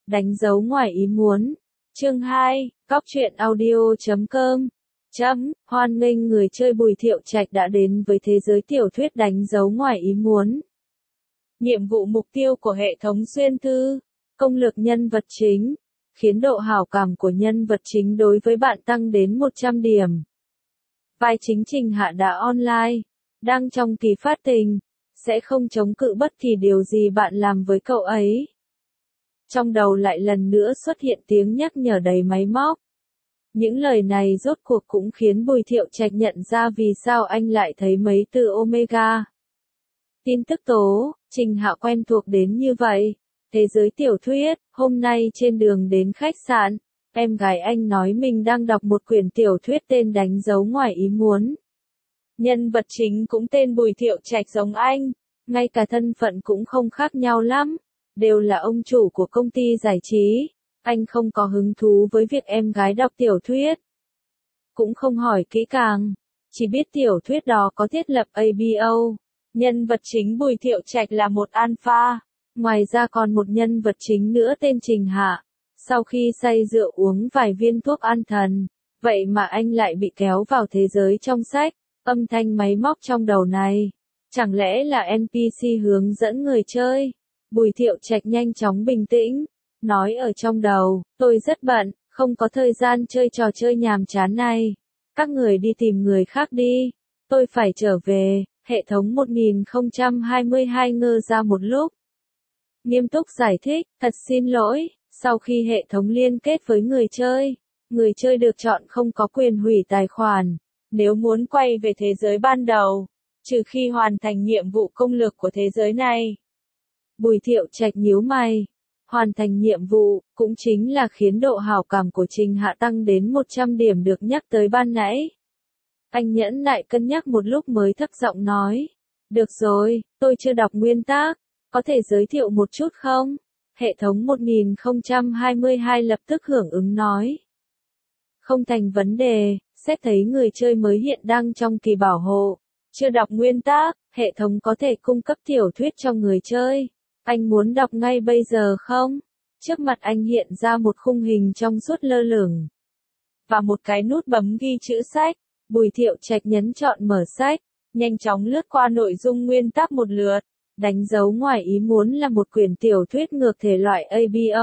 Đánh dấu ngoài ý muốn. Chương 2, cóc truyện audio.com. Hoan nghênh người chơi Bùi Thiệu Trạch đã đến với thế giới tiểu thuyết đánh dấu ngoài ý muốn. Nhiệm vụ mục tiêu của hệ thống xuyên thư, công lược nhân vật chính, khiến độ hảo cảm của nhân vật chính đối với bạn tăng đến 100 điểm. Vai chính Trình Hạ đã online, đang trong kỳ phát tình, sẽ không chống cự bất kỳ điều gì bạn làm với cậu ấy. Trong đầu lại lần nữa xuất hiện tiếng nhắc nhở đầy máy móc. Những lời này rốt cuộc cũng khiến Bùi Thiệu Trạch nhận ra vì sao anh lại thấy mấy từ Omega. Tin tức tố, Trình Hạ quen thuộc đến như vậy. Thế giới tiểu thuyết, hôm nay trên đường đến khách sạn, em gái anh nói mình đang đọc một quyển tiểu thuyết tên Đánh dấu ngoài ý muốn. Nhân vật chính cũng tên Bùi Thiệu Trạch giống anh, ngay cả thân phận cũng không khác nhau lắm, đều là ông chủ của công ty giải trí. Anh không có hứng thú với việc em gái đọc tiểu thuyết. Cũng không hỏi kỹ càng, chỉ biết tiểu thuyết đó có thiết lập ABO. Nhân vật chính Bùi Thiệu Trạch là một alpha. Ngoài ra còn một nhân vật chính nữa tên Trình Hạ. Sau khi say rượu uống vài viên thuốc an thần, vậy mà anh lại bị kéo vào thế giới trong sách. Âm thanh máy móc trong đầu này, chẳng lẽ là NPC hướng dẫn người chơi? Bùi Thiệu Trạch nhanh chóng bình tĩnh, nói ở trong đầu, tôi rất bận, không có thời gian chơi trò chơi nhàm chán này. Các người đi tìm người khác đi, tôi phải trở về. Hệ thống 1022 ngơ ra một lúc. Nghiêm túc giải thích, thật xin lỗi, sau khi hệ thống liên kết với người chơi được chọn không có quyền hủy tài khoản. Nếu muốn quay về thế giới ban đầu, trừ khi hoàn thành nhiệm vụ công lược của thế giới này. Bùi Thiệu Trạch nhíu mày. Hoàn thành nhiệm vụ, cũng chính là khiến độ hảo cảm của Trình Hạ tăng đến 100 điểm được nhắc tới ban nãy. Anh nhẫn nại cân nhắc một lúc mới thấp giọng nói. Được rồi, tôi chưa đọc nguyên tác, có thể giới thiệu một chút không? Hệ thống 1022 lập tức hưởng ứng nói. Không thành vấn đề, xét thấy người chơi mới hiện đang trong kỳ bảo hộ. Chưa đọc nguyên tác, hệ thống có thể cung cấp tiểu thuyết cho người chơi. Anh muốn đọc ngay bây giờ không? Trước mặt anh hiện ra một khung hình trong suốt lơ lửng. Và một cái nút bấm ghi chữ sách. Bùi Thiệu Trạch nhấn chọn mở sách, nhanh chóng lướt qua nội dung nguyên tác một lượt. Đánh dấu ngoài ý muốn là một quyển tiểu thuyết ngược thể loại ABO.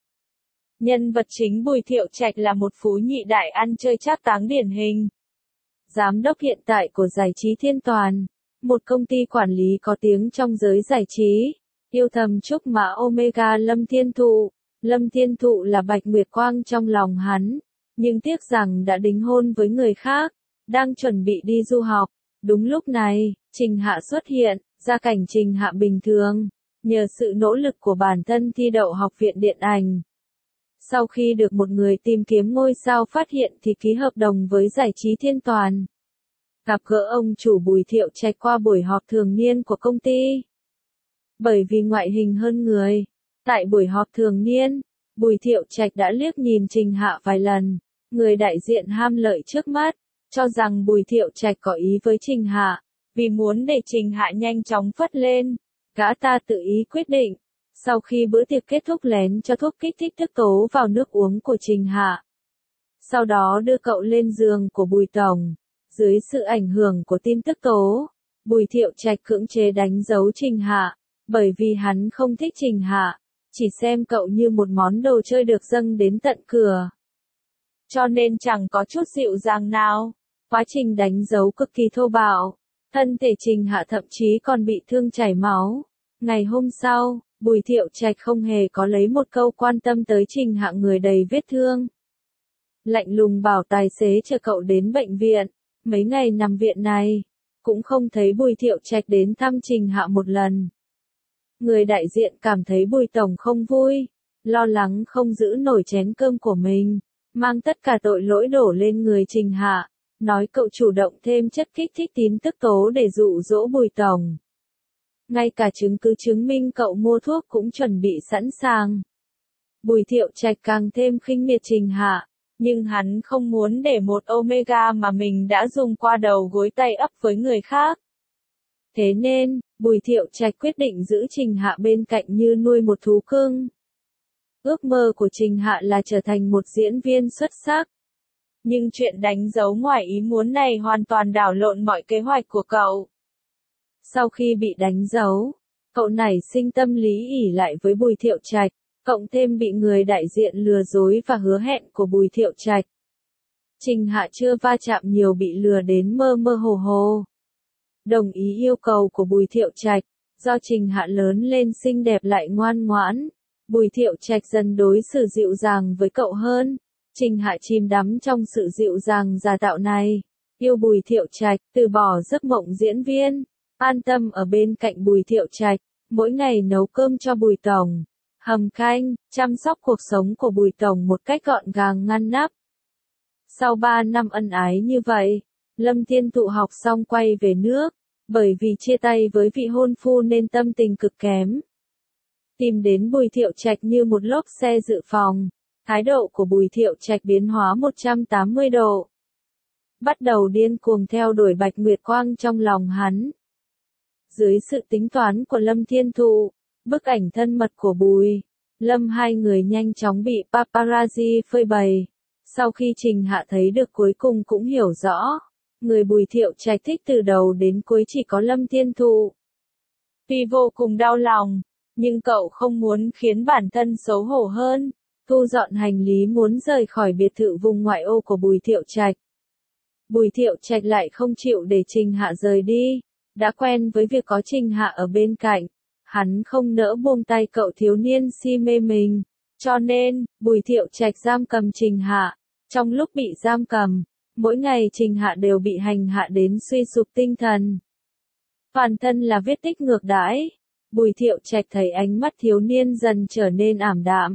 Nhân vật chính Bùi Thiệu Trạch là một phú nhị đại ăn chơi trác táng điển hình. Giám đốc hiện tại của Giải trí Thiên Toàn, một công ty quản lý có tiếng trong giới giải trí. Yêu thầm trúc mã Omega Lâm Thiên Thụ. Lâm Thiên Thụ là Bạch Nguyệt Quang trong lòng hắn, nhưng tiếc rằng đã đính hôn với người khác, đang chuẩn bị đi du học. Đúng lúc này, Trình Hạ xuất hiện, gia cảnh Trình Hạ bình thường, nhờ sự nỗ lực của bản thân thi đậu học viện điện ảnh. Sau khi được một người tìm kiếm ngôi sao phát hiện thì ký hợp đồng với Giải trí Thiên Toàn. Gặp gỡ ông chủ Bùi Thiệu Trạch qua buổi họp thường niên của công ty. Bởi vì ngoại hình hơn người, tại buổi họp thường niên, Bùi Thiệu Trạch đã liếc nhìn Trình Hạ vài lần. Người đại diện ham lợi trước mắt, cho rằng Bùi Thiệu Trạch có ý với Trình Hạ, vì muốn để Trình Hạ nhanh chóng phất lên. Gã ta tự ý quyết định, sau khi bữa tiệc kết thúc lén cho thuốc kích thích tức tố vào nước uống của Trình Hạ. Sau đó đưa cậu lên giường của Bùi Tổng. Dưới sự ảnh hưởng của tin tức tố, Bùi Thiệu Trạch cưỡng chế đánh dấu Trình Hạ, bởi vì hắn không thích Trình Hạ, chỉ xem cậu như một món đồ chơi được dâng đến tận cửa. Cho nên chẳng có chút dịu dàng nào. Quá trình đánh dấu cực kỳ thô bạo. Thân thể Trình Hạ thậm chí còn bị thương chảy máu. Ngày hôm sau, Bùi Thiệu Trạch không hề có lấy một câu quan tâm tới Trình Hạ người đầy vết thương. Lạnh lùng bảo tài xế chở cậu đến bệnh viện. Mấy ngày nằm viện này, cũng không thấy Bùi Thiệu Trạch đến thăm Trình Hạ một lần. Người đại diện cảm thấy Bùi Tổng không vui, lo lắng không giữ nổi chén cơm của mình, mang tất cả tội lỗi đổ lên người Trình Hạ, nói cậu chủ động thêm chất kích thích tin tức tố để dụ dỗ Bùi Tổng. Ngay cả chứng cứ chứng minh cậu mua thuốc cũng chuẩn bị sẵn sàng. Bùi Thiệu Trạch càng thêm khinh miệt Trình Hạ, nhưng hắn không muốn để một Omega mà mình đã dùng qua đầu gối tay ấp với người khác. Thế nên, Bùi Thiệu Trạch quyết định giữ Trình Hạ bên cạnh như nuôi một thú cưng. Ước mơ của Trình Hạ là trở thành một diễn viên xuất sắc. Nhưng chuyện đánh dấu ngoài ý muốn này hoàn toàn đảo lộn mọi kế hoạch của cậu. Sau khi bị đánh dấu, cậu nảy sinh tâm lý ỷ lại với Bùi Thiệu Trạch, cộng thêm bị người đại diện lừa dối và hứa hẹn của Bùi Thiệu Trạch. Trình Hạ chưa va chạm nhiều bị lừa đến mơ mơ hồ hồ. Đồng ý yêu cầu của Bùi Thiệu Trạch, do Trình Hạ lớn lên xinh đẹp lại ngoan ngoãn, Bùi Thiệu Trạch dần đối xử dịu dàng với cậu hơn. Trình Hạ chìm đắm trong sự dịu dàng giả tạo này, yêu Bùi Thiệu Trạch, từ bỏ giấc mộng diễn viên, an tâm ở bên cạnh Bùi Thiệu Trạch, mỗi ngày nấu cơm cho Bùi Tổng, hầm canh, chăm sóc cuộc sống của Bùi Tổng một cách gọn gàng ngăn nắp. Sau 3 năm ân ái như vậy, Lâm Thiên Thụ học xong quay về nước, bởi vì chia tay với vị hôn phu nên tâm tình cực kém. Tìm đến Bùi Thiệu Trạch như một lốp xe dự phòng, thái độ của Bùi Thiệu Trạch biến hóa 180 độ. Bắt đầu điên cuồng theo đuổi Bạch Nguyệt Quang trong lòng hắn. Dưới sự tính toán của Lâm Thiên Thụ, bức ảnh thân mật của Bùi, Lâm hai người nhanh chóng bị paparazzi phơi bày. Sau khi Trình Hạ thấy được cuối cùng cũng hiểu rõ, người Bùi Thiệu Trạch thích từ đầu đến cuối chỉ có Lâm Thiên Thụ. Tuy vô cùng đau lòng, nhưng cậu không muốn khiến bản thân xấu hổ hơn, thu dọn hành lý muốn rời khỏi biệt thự vùng ngoại ô của Bùi Thiệu Trạch. Bùi Thiệu Trạch lại không chịu để Trình Hạ rời đi, đã quen với việc có Trình Hạ ở bên cạnh, hắn không nỡ buông tay cậu thiếu niên si mê mình, cho nên, Bùi Thiệu Trạch giam cầm Trình Hạ. Trong lúc bị giam cầm, mỗi ngày Trình Hạ đều bị hành hạ đến suy sụp tinh thần. Toàn thân là vết tích ngược đãi, Bùi Thiệu Trạch thấy ánh mắt thiếu niên dần trở nên ảm đạm.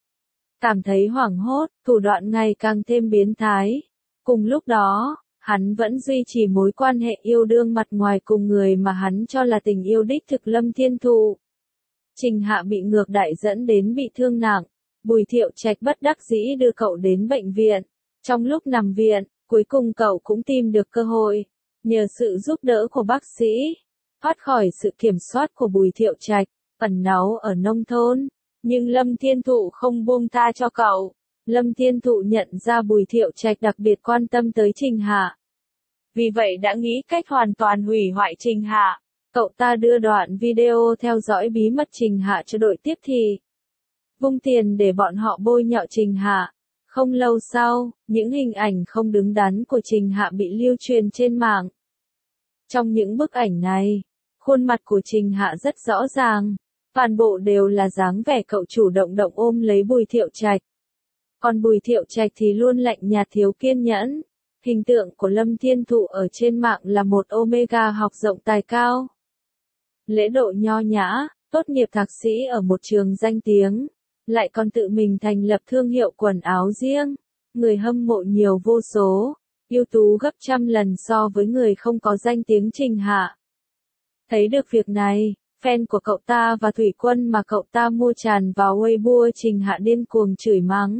Cảm thấy hoảng hốt, thủ đoạn ngày càng thêm biến thái. Cùng lúc đó, hắn vẫn duy trì mối quan hệ yêu đương mặt ngoài cùng người mà hắn cho là tình yêu đích thực Lâm Thiên Thụ. Trình Hạ bị ngược đãi dẫn đến bị thương nặng. Bùi Thiệu Trạch bất đắc dĩ đưa cậu đến bệnh viện. Trong lúc nằm viện, cuối cùng cậu cũng tìm được cơ hội, nhờ sự giúp đỡ của bác sĩ, thoát khỏi sự kiểm soát của Bùi Thiệu Trạch, ẩn náu ở nông thôn. Nhưng Lâm Thiên Thụ không buông tha cho cậu. Lâm Thiên Thụ nhận ra Bùi Thiệu Trạch đặc biệt quan tâm tới Trình Hạ. Vì vậy đã nghĩ cách hoàn toàn hủy hoại Trình Hạ. Cậu ta đưa đoạn video theo dõi bí mật Trình Hạ cho đội tiếp thị. Vung tiền để bọn họ bôi nhọ Trình Hạ. Không lâu sau, những hình ảnh không đứng đắn của Trình Hạ bị lưu truyền trên mạng. Trong những bức ảnh này, khuôn mặt của Trình Hạ rất rõ ràng, toàn bộ đều là dáng vẻ cậu chủ động ôm lấy Bùi Thiệu Trạch. Còn Bùi Thiệu Trạch thì luôn lạnh nhạt thiếu kiên nhẫn. Hình tượng của Lâm Thiên Thụ ở trên mạng là một omega học rộng tài cao. Lễ độ nho nhã, tốt nghiệp thạc sĩ ở một trường danh tiếng. Lại còn tự mình thành lập thương hiệu quần áo riêng, người hâm mộ nhiều vô số, ưu tú gấp trăm lần so với người không có danh tiếng Trình Hạ. Thấy được việc này, fan của cậu ta và thủy quân mà cậu ta mua tràn vào Weibo Trình Hạ điên cuồng chửi mắng.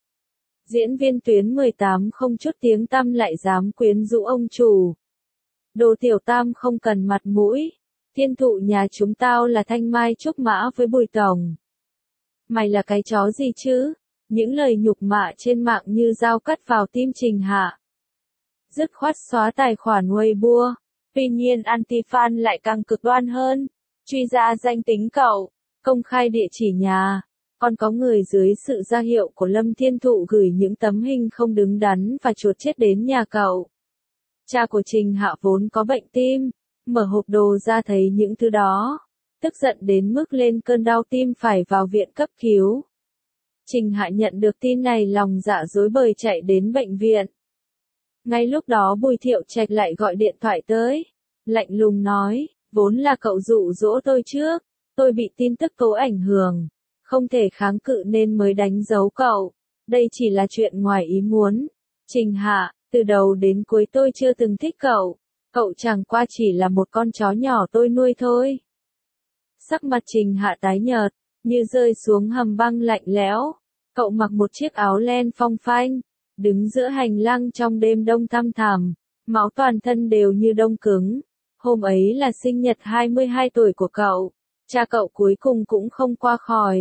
Diễn viên tuyến 18 không chút tiếng tăm lại dám quyến rũ ông chủ. Đồ tiểu tam không cần mặt mũi, Thiên Thụ nhà chúng tao là thanh mai trúc mã với Bùi Tổng. Mày là cái chó gì chứ? Những lời nhục mạ trên mạng như dao cắt vào tim Trình Hạ. Dứt khoát xóa tài khoản Weibo. Tuy nhiên anti-fan lại càng cực đoan hơn. Truy ra danh tính cậu, công khai địa chỉ nhà. Còn có người dưới sự ra hiệu của Lâm Thiên Thụ gửi những tấm hình không đứng đắn và chuột chết đến nhà cậu. Cha của Trình Hạ vốn có bệnh tim, mở hộp đồ ra thấy những thứ đó. Tức giận đến mức lên cơn đau tim phải vào viện cấp cứu. Trình Hạ nhận được tin này lòng dạ rối bời chạy đến bệnh viện. Ngay lúc đó Bùi Thiệu Trạch lại gọi điện thoại tới. Lạnh lùng nói, vốn là cậu dụ dỗ tôi trước, tôi bị tin tức tố ảnh hưởng, không thể kháng cự nên mới đánh dấu cậu. Đây chỉ là chuyện ngoài ý muốn. Trình Hạ, từ đầu đến cuối tôi chưa từng thích cậu. Cậu chẳng qua chỉ là một con chó nhỏ tôi nuôi thôi. Sắc mặt Trình Hạ tái nhợt, như rơi xuống hầm băng lạnh lẽo. Cậu mặc một chiếc áo len phong phanh, đứng giữa hành lang trong đêm đông thăm thẳm, máu toàn thân đều như đông cứng. Hôm ấy là sinh nhật 22 tuổi của cậu, cha cậu cuối cùng cũng không qua khỏi.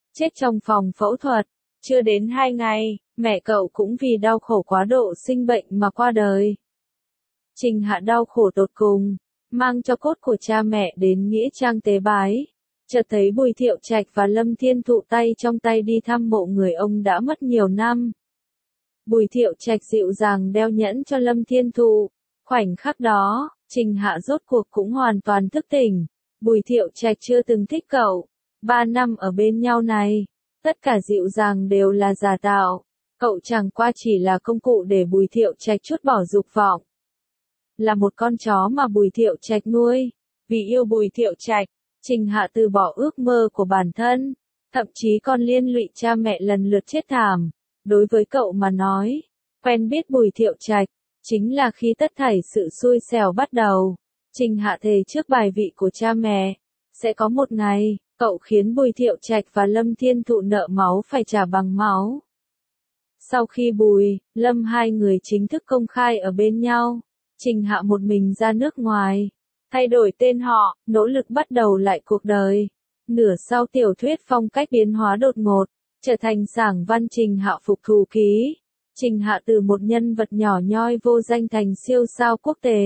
chết trong phòng phẫu thuật. Chưa đến 2 ngày, mẹ cậu cũng vì đau khổ quá độ sinh bệnh mà qua đời. Trình Hạ đau khổ tột cùng, mang cho cốt của cha mẹ đến nghĩa trang tế bái. Chợt thấy Bùi Thiệu Trạch và Lâm Thiên Thụ tay trong tay đi thăm mộ người ông đã mất nhiều năm. Bùi Thiệu Trạch dịu dàng đeo nhẫn cho Lâm Thiên Thụ. Khoảnh khắc đó, Trình Hạ rốt cuộc cũng hoàn toàn thức tỉnh. Bùi Thiệu Trạch chưa từng thích cậu. 3 năm ở bên nhau này, tất cả dịu dàng đều là giả tạo. Cậu chẳng qua chỉ là công cụ để Bùi Thiệu Trạch trút bỏ dục vọng. Là một con chó mà Bùi Thiệu Trạch nuôi. Vì yêu Bùi Thiệu Trạch, Trình Hạ từ bỏ ước mơ của bản thân, thậm chí còn liên lụy cha mẹ lần lượt chết thảm. Đối với cậu mà nói, quen biết Bùi Thiệu Trạch, chính là khi tất thảy sự xui xẻo bắt đầu. Trình Hạ thề trước bài vị của cha mẹ, sẽ có một ngày, cậu khiến Bùi Thiệu Trạch và Lâm Thiên Thụ nợ máu phải trả bằng máu. Sau khi Bùi, Lâm hai người chính thức công khai ở bên nhau, Trình Hạ một mình ra nước ngoài, thay đổi tên họ, nỗ lực bắt đầu lại cuộc đời. Nửa sau tiểu thuyết phong cách biến hóa đột ngột, trở thành sảng văn Trình Hạ phục thù ký. Trình Hạ từ một nhân vật nhỏ nhoi vô danh thành siêu sao quốc tế.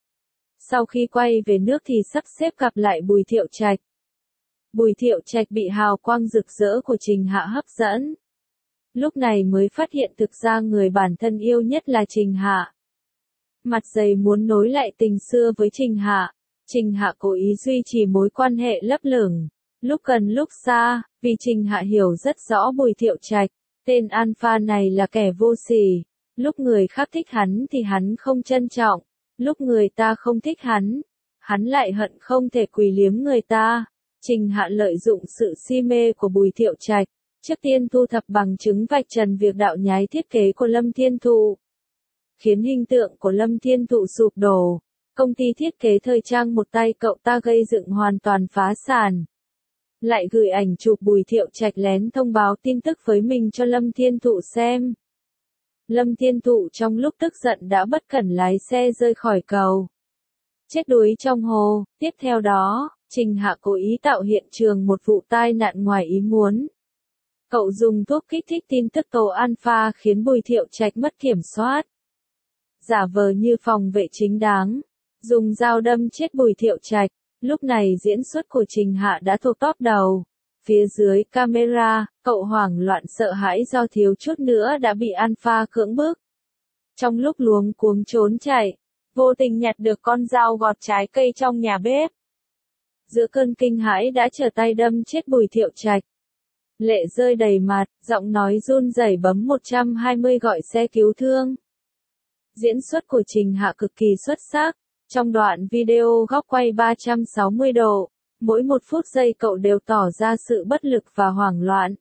Sau khi quay về nước thì sắp xếp gặp lại Bùi Thiệu Trạch. Bùi Thiệu Trạch bị hào quang rực rỡ của Trình Hạ hấp dẫn. Lúc này mới phát hiện thực ra người bản thân yêu nhất là Trình Hạ. Mặt dày muốn nối lại tình xưa với Trình Hạ. Trình Hạ cố ý duy trì mối quan hệ lấp lửng, lúc gần lúc xa, vì Trình Hạ hiểu rất rõ Bùi Thiệu Trạch. Tên alpha này là kẻ vô sỉ. Lúc người khác thích hắn thì hắn không trân trọng. Lúc người ta không thích hắn lại hận không thể quỳ liếm người ta. Trình Hạ lợi dụng sự si mê của Bùi Thiệu Trạch, trước tiên thu thập bằng chứng vạch trần việc đạo nhái thiết kế của Lâm Thiên Thụ, khiến hình tượng của Lâm Thiên Thụ sụp đổ. Công ty thiết kế thời trang một tay cậu ta gây dựng hoàn toàn phá sản. Lại gửi ảnh chụp Bùi Thiệu Trạch lén thông báo tin tức với mình cho Lâm Thiên Thụ xem. Lâm Thiên Thụ trong lúc tức giận đã bất cẩn lái xe rơi khỏi cầu, chết đuối trong hồ. Tiếp theo đó, Trình Hạ cố ý tạo hiện trường một vụ tai nạn ngoài ý muốn. Cậu dùng thuốc kích thích tin tức tố alpha khiến Bùi Thiệu Trạch mất kiểm soát. Giả vờ như phòng vệ chính đáng, dùng dao đâm chết Bùi Thiệu Trạch. Lúc này diễn xuất của Trình Hạ đã thuộc top đầu. Phía dưới camera, cậu hoảng loạn sợ hãi do thiếu chút nữa đã bị alpha cưỡng bức. Trong lúc luống cuống trốn chạy, vô tình nhặt được con dao gọt trái cây trong nhà bếp. Giữa cơn kinh hãi đã trở tay đâm chết Bùi Thiệu Trạch. Lệ rơi đầy mặt, giọng nói run rẩy bấm 120 gọi xe cứu thương. Diễn xuất của Trình Hạ cực kỳ xuất sắc. Trong đoạn video góc quay 360 độ, mỗi một phút giây cậu đều tỏ ra sự bất lực và hoảng loạn.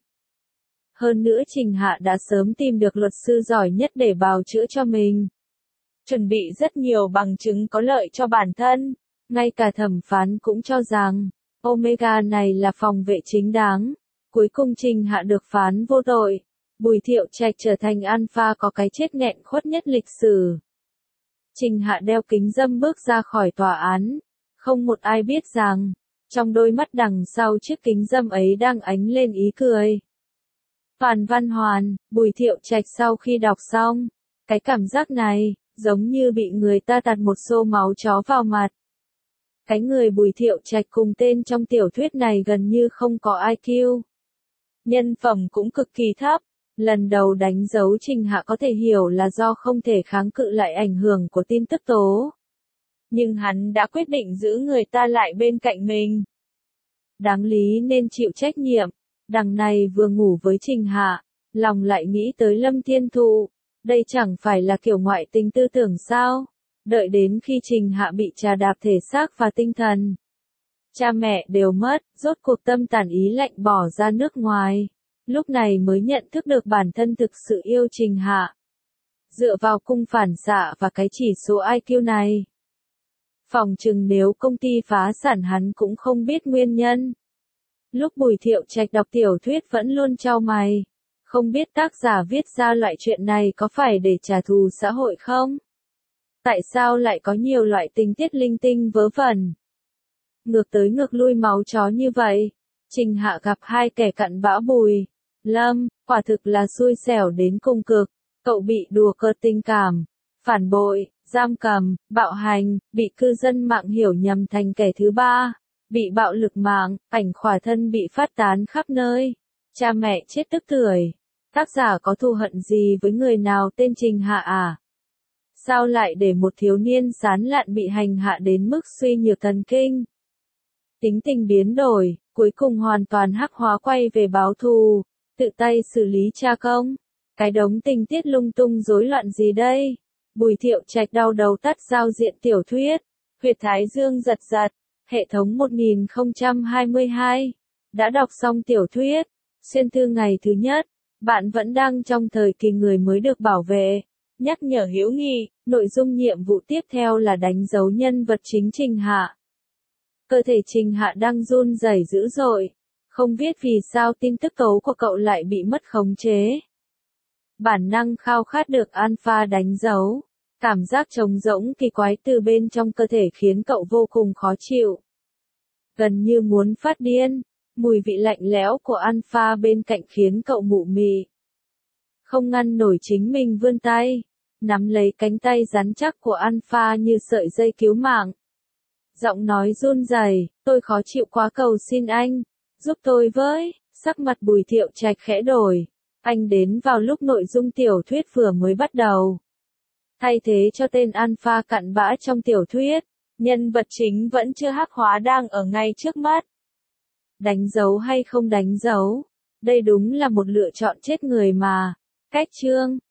Hơn nữa Trình Hạ đã sớm tìm được luật sư giỏi nhất để bào chữa cho mình. Chuẩn bị rất nhiều bằng chứng có lợi cho bản thân. Ngay cả thẩm phán cũng cho rằng, Omega này là phòng vệ chính đáng. Cuối cùng Trình Hạ được phán vô tội. Bùi Thiệu Trạch trở thành alpha có cái chết nghẹn khuất nhất lịch sử. Trình Hạ đeo kính râm bước ra khỏi tòa án. Không một ai biết rằng, trong đôi mắt đằng sau chiếc kính râm ấy đang ánh lên ý cười. Toàn Văn Hoàn, Bùi Thiệu Trạch sau khi đọc xong, cái cảm giác này, giống như bị người ta tạt một xô máu chó vào mặt. Cái người Bùi Thiệu Trạch cùng tên trong tiểu thuyết này gần như không có IQ. Nhân phẩm cũng cực kỳ thấp. Lần đầu đánh dấu Trình Hạ có thể hiểu là do không thể kháng cự lại ảnh hưởng của tin tức tố. Nhưng hắn đã quyết định giữ người ta lại bên cạnh mình. Đáng lý nên chịu trách nhiệm. Đằng này vừa ngủ với Trình Hạ, lòng lại nghĩ tới Lâm Thiên Thụ. Đây chẳng phải là kiểu ngoại tình tư tưởng sao? Đợi đến khi Trình Hạ bị trà đạp thể xác và tinh thần. Cha mẹ đều mất, rốt cuộc tâm tàn ý lạnh bỏ ra nước ngoài. Lúc này mới nhận thức được bản thân thực sự yêu Trình Hạ. Dựa vào cung phản xạ và cái chỉ số IQ này, phỏng chừng nếu công ty phá sản hắn cũng không biết nguyên nhân. Lúc Bùi Thiệu Trạch đọc tiểu thuyết vẫn luôn chau mày. Không biết tác giả viết ra loại chuyện này có phải để trả thù xã hội không? Tại sao lại có nhiều loại tình tiết linh tinh vớ vẩn? Ngược tới ngược lui máu chó như vậy. Trình Hạ gặp hai kẻ cặn bã Bùi, Lâm, quả thực là xui xẻo đến cùng cực. Cậu bị đùa cợt tình cảm, phản bội, giam cầm, bạo hành, bị cư dân mạng hiểu nhầm thành kẻ thứ ba, bị bạo lực mạng, ảnh khỏa thân bị phát tán khắp nơi. Cha mẹ chết tức tưởi. Tác giả có thù hận gì với người nào tên Trình Hạ à? Sao lại để một thiếu niên sán lạn bị hành hạ đến mức suy nhược thần kinh? Tính tình biến đổi, cuối cùng hoàn toàn hắc hóa quay về báo thù, tự tay xử lý cha công. Cái đống tình tiết lung tung rối loạn gì đây? Bùi Thiệu Trạch đau đầu tắt giao diện tiểu thuyết. Huyệt Thái Dương giật giật. Hệ thống 1022. Đã đọc xong tiểu thuyết. Xuyên thư ngày thứ nhất. Bạn vẫn đang trong thời kỳ người mới được bảo vệ. Nhắc nhở hữu nghị, nội dung nhiệm vụ tiếp theo là đánh dấu nhân vật chính Trình Hạ. Cơ thể Trình Hạ đang run rẩy dữ dội. Không biết vì sao tin tức cấu của cậu lại bị mất khống chế. Bản năng khao khát được alpha đánh dấu. Cảm giác trống rỗng kỳ quái từ bên trong cơ thể khiến cậu vô cùng khó chịu. Gần như muốn phát điên. Mùi vị lạnh lẽo của alpha bên cạnh khiến cậu mụ mị. Không ngăn nổi chính mình vươn tay. Nắm lấy cánh tay rắn chắc của alpha như sợi dây cứu mạng. Giọng nói run rẩy, tôi khó chịu quá cầu xin anh. Giúp tôi với. Sắc mặt Bùi Thiệu Trạch khẽ đổi. Anh đến vào lúc nội dung tiểu thuyết vừa mới bắt đầu. Thay thế cho tên alpha cặn bã trong tiểu thuyết, nhân vật chính vẫn chưa hắc hóa đang ở ngay trước mắt. Đánh dấu hay không đánh dấu? Đây đúng là một lựa chọn chết người mà. Cách chương